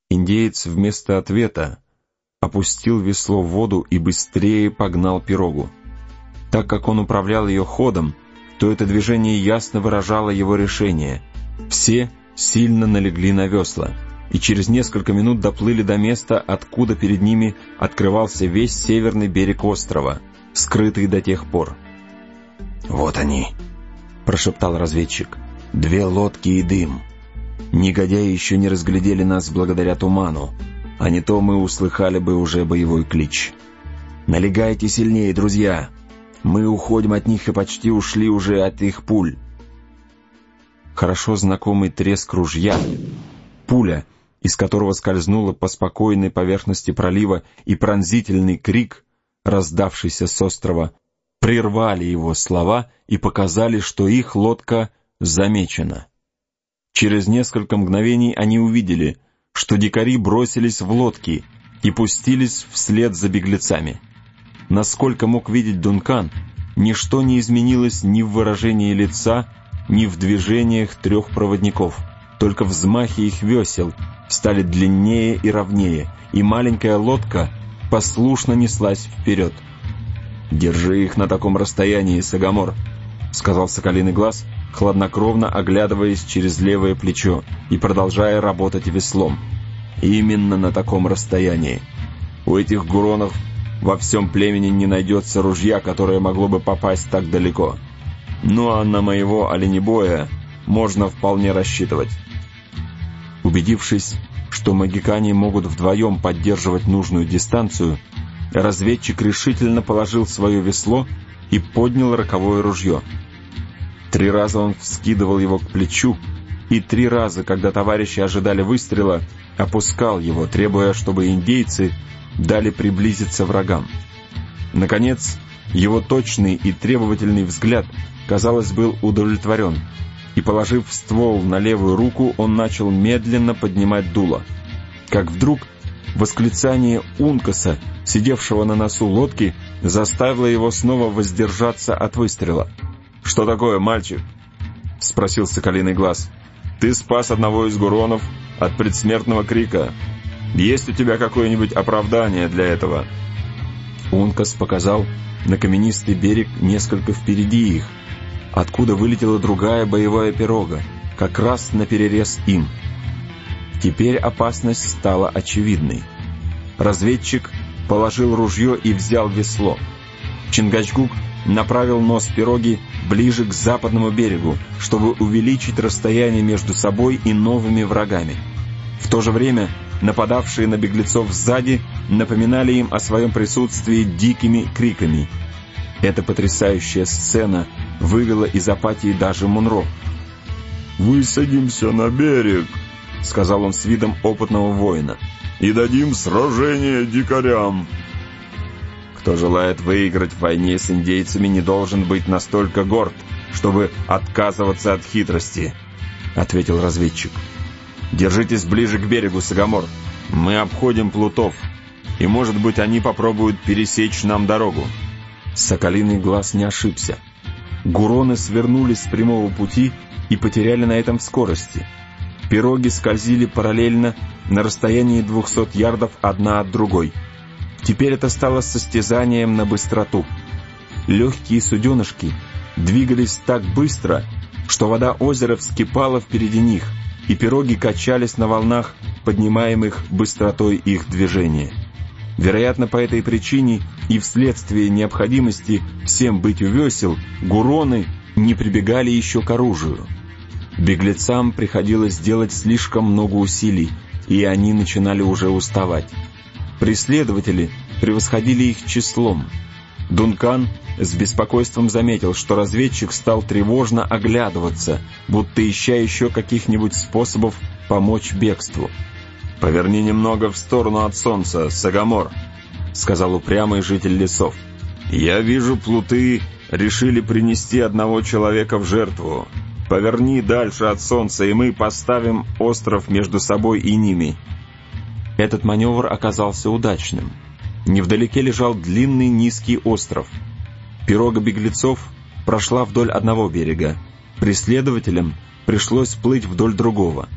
Индеец вместо ответа опустил весло в воду и быстрее погнал пирогу. Так как он управлял ее ходом, то это движение ясно выражало его решение. Все сильно налегли на весла, и через несколько минут доплыли до места, откуда перед ними открывался весь северный берег острова, скрытый до тех пор. «Вот они», — прошептал разведчик, — «2 лодки и дым. Негодяи еще не разглядели нас благодаря туману, а не то мы услыхали бы уже боевой клич. Налегайте сильнее, друзья! Мы уходим от них и почти ушли уже от их пуль». Хорошо знакомый треск ружья, пуля, из которого скользнула по спокойной поверхности пролива, и пронзительный крик, раздавшийся с острова, прервали его слова и показали, что их лодка замечена. Через несколько мгновений они увидели, что дикари бросились в лодки и пустились вслед за беглецами. Насколько мог видеть Дункан, ничто не изменилось ни в выражении лица, ни в движениях 3 проводников, только взмахи их весел стали длиннее и ровнее, и маленькая лодка послушно неслась вперед. «Держи их на таком расстоянии, Сагамор», — сказал Соколиный Глаз, хладнокровно оглядываясь через левое плечо и продолжая работать веслом. «Именно на таком расстоянии. У этих гуронов во всем племени не найдется ружья, которое могло бы попасть так далеко. Ну а на моего оленебоя можно вполне рассчитывать». Убедившись, что магикане могут вдвоем поддерживать нужную дистанцию, разведчик решительно положил свое весло и поднял роковое ружье. 3 раза он вскидывал его к плечу, и 3 раза, когда товарищи ожидали выстрела, опускал его, требуя, чтобы индейцы дали приблизиться врагам. Наконец, его точный и требовательный взгляд, казалось, был удовлетворен, и, положив ствол на левую руку, он начал медленно поднимать дуло. Как вдруг восклицание Ункаса, сидевшего на носу лодки, заставило его снова воздержаться от выстрела. «Что такое, мальчик?» — спросил Соколиный Глаз. «Ты спас одного из гуронов от предсмертного крика. Есть у тебя какое-нибудь оправдание для этого?» Ункас показал на каменистый берег несколько впереди их, откуда вылетела другая боевая пирога, как раз наперерез им. Теперь опасность стала очевидной. Разведчик положил ружье и взял весло. Чингачгук направил нос пироги ближе к западному берегу, чтобы увеличить расстояние между собой и новыми врагами. В то же время нападавшие на беглецов сзади напоминали им о своем присутствии дикими криками. Эта потрясающая сцена вывела из апатии даже Мунро. «Высадимся на берег», — сказал он с видом опытного воина, — «и дадим сражение дикарям». «Кто желает выиграть в войне с индейцами, не должен быть настолько горд, чтобы отказываться от хитрости», — ответил разведчик. «Держитесь ближе к берегу, Сагамор. Мы обходим плутов, и, может быть, они попробуют пересечь нам дорогу». Соколиный Глаз не ошибся. Гуроны свернули с прямого пути и потеряли на этом в скорости. Пироги скользили параллельно на расстоянии 200 ярдов одна от другой. Теперь это стало состязанием на быстроту. Легкие суденышки двигались так быстро, что вода озера вскипала впереди них, и пироги качались на волнах, поднимаемых быстротой их движения. Вероятно, по этой причине и вследствие необходимости всем быть у весел, гуроны не прибегали еще к оружию. Беглецам приходилось делать слишком много усилий, и они начинали уже уставать. Преследователи превосходили их числом. Дункан с беспокойством заметил, что разведчик стал тревожно оглядываться, будто ища еще каких-нибудь способов помочь бегству. «Поверни немного в сторону от солнца, Сагамор», — сказал упрямый житель лесов. «Я вижу, плуты решили принести одного человека в жертву. Поверни дальше от солнца, и мы поставим остров между собой и ними». Этот маневр оказался удачным. Невдалеке лежал длинный низкий остров. Пирога беглецов прошла вдоль одного берега. Преследователям пришлось плыть вдоль другого.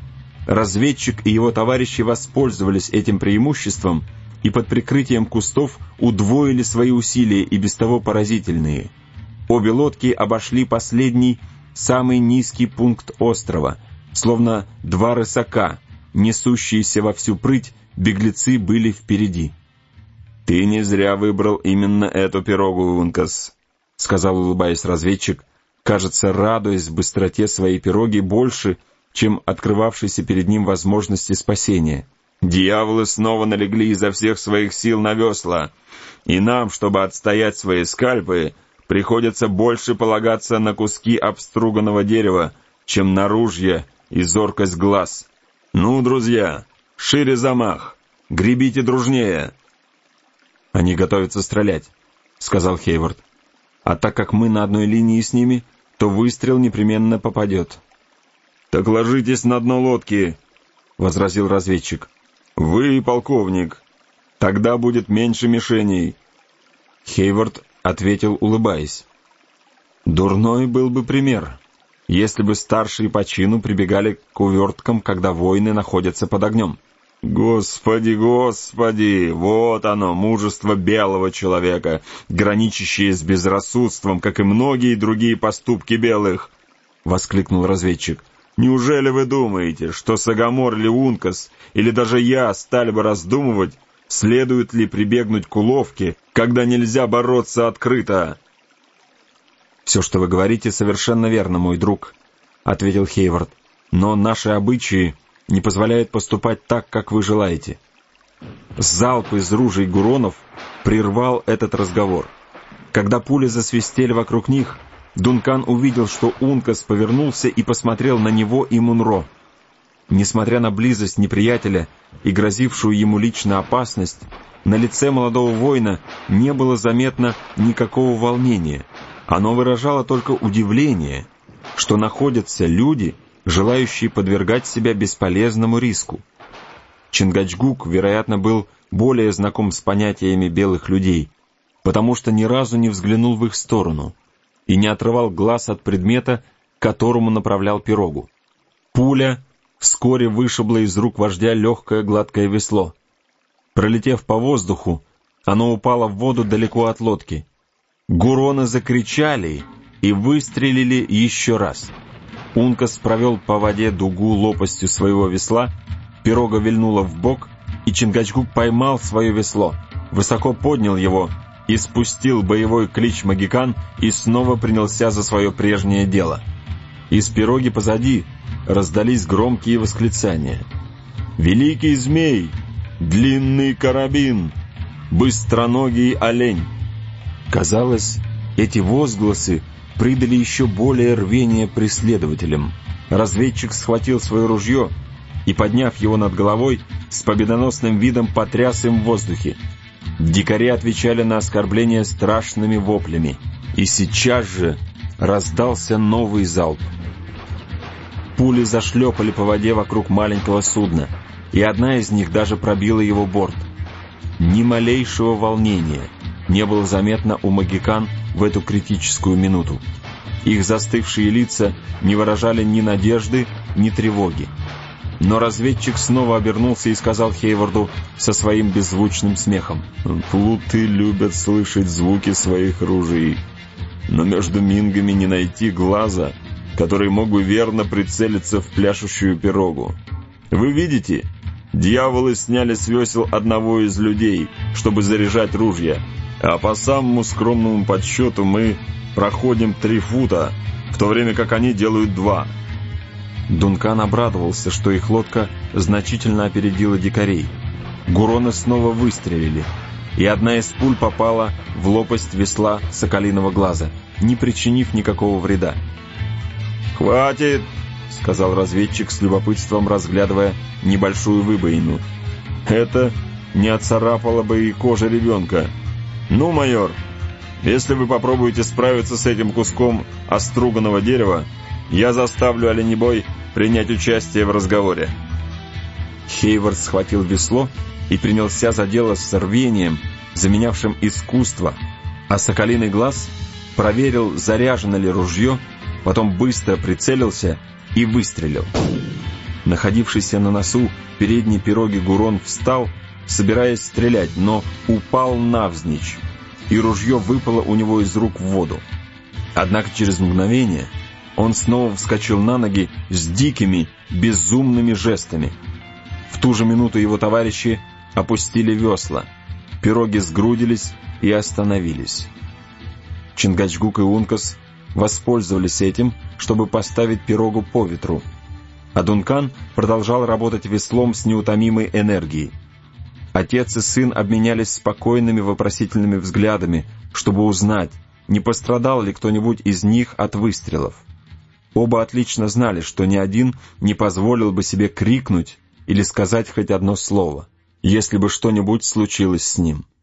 разведчик и его товарищи воспользовались этим преимуществом и под прикрытием кустов удвоили свои усилия, и без того поразительные. Обе лодки обошли последний, самый низкий пункт острова. Словно два рысака, несущиеся во всю прыть, беглецы были впереди. «Ты не зря выбрал именно эту пирогу, Ункас», — сказал, улыбаясь, разведчик, кажется, радуясь быстроте своей пироги больше, чем открывавшейся перед ним возможности спасения. «Дьяволы снова налегли изо всех своих сил на весла, и нам, чтобы отстоять свои скальпы, приходится больше полагаться на куски обструганного дерева, чем на ружья и зоркость глаз. Ну, друзья, шире замах, гребите дружнее». «Они готовятся стрелять», — сказал Хейвард. «А так как мы на одной линии с ними, то выстрел непременно попадет». «Так ложитесь на дно лодки», — возразил разведчик. «Вы, полковник, тогда будет меньше мишеней». Хейвард ответил, улыбаясь. «Дурной был бы пример, если бы старшие по чину прибегали к уверткам, когда воины находятся под огнем». «Господи, Господи! Вот оно, мужество белого человека, граничащее с безрассудством, как и многие другие поступки белых!» — воскликнул разведчик. «Неужели вы думаете, что Сагамор или Ункас, или даже я стали бы раздумывать, следует ли прибегнуть к уловке, когда нельзя бороться открыто?» «Все, что вы говорите, совершенно верно, мой друг», — ответил Хейвард. «Но наши обычаи не позволяют поступать так, как вы желаете». Залп из ружей гуронов прервал этот разговор. Когда пули засвистели вокруг них, Дункан увидел, что Ункас повернулся и посмотрел на него и Мунро. Несмотря на близость неприятеля и грозившую ему лично опасность, на лице молодого воина не было заметно никакого волнения. Оно выражало только удивление, что находятся люди, желающие подвергать себя бесполезному риску. Чингачгук, вероятно, был более знаком с понятиями белых людей, потому что ни разу не взглянул в их сторону и не отрывал глаз от предмета, к которому направлял пирогу. Пуля вскоре вышибла из рук вождя легкое гладкое весло. Пролетев по воздуху, оно упало в воду далеко от лодки. Гуроны закричали и выстрелили еще раз. Ункас провел по воде дугу лопастью своего весла, пирога вильнула вбок, и Чингачгук поймал свое весло, высоко поднял его и спустил боевой клич магикан и снова принялся за свое прежнее дело. Из пироги позади раздались громкие восклицания. «Великий змей! Длинный карабин! Быстроногий олень!» Казалось, эти возгласы придали еще более рвения преследователям. Разведчик схватил свое ружье и, подняв его над головой, с победоносным видом потряс им в воздухе. Дикари отвечали на оскорбления страшными воплями, и сейчас же раздался новый залп. Пули зашлепали по воде вокруг маленького судна, и одна из них даже пробила его борт. Ни малейшего волнения не было заметно у магикан в эту критическую минуту. Их застывшие лица не выражали ни надежды, ни тревоги. Но разведчик снова обернулся и сказал Хейварду со своим беззвучным смехом: «Плуты любят слышать звуки своих ружей, но между мингами не найти глаза, который мог бы верно прицелиться в пляшущую пирогу. Вы видите, дьяволы сняли с весел одного из людей, чтобы заряжать ружья, а по самому скромному подсчету мы проходим 3 фута, в то время как они делают 2. Дункан обрадовался, что их лодка значительно опередила дикарей. Гуроны снова выстрелили, и одна из пуль попала в лопасть весла соколиного глаза, не причинив никакого вреда. «Хватит!» — сказал разведчик с любопытством, разглядывая небольшую выбоину. «Это не отцарапало бы и кожи ребенка. Ну, майор, если вы попробуете справиться с этим куском оструганного дерева, я заставлю оленебой принять участие в разговоре». Хейвард схватил весло и принялся за дело с рвением, заменявшим искусство, а соколиный глаз проверил, заряжено ли ружье, потом быстро прицелился и выстрелил. Находившийся на носу передней пироги Гурон встал, собираясь стрелять, но упал навзничь, и ружье выпало у него из рук в воду. Однако через мгновение он снова вскочил на ноги с дикими, безумными жестами. В ту же минуту его товарищи опустили весла, пироги сгрудились и остановились. Чингачгук и Ункас воспользовались этим, чтобы поставить пирогу по ветру, а Дункан продолжал работать веслом с неутомимой энергией. Отец и сын обменялись спокойными вопросительными взглядами, чтобы узнать, не пострадал ли кто-нибудь из них от выстрелов. Оба отлично знали, что ни один не позволил бы себе крикнуть или сказать хоть одно слово, если бы что-нибудь случилось с ним.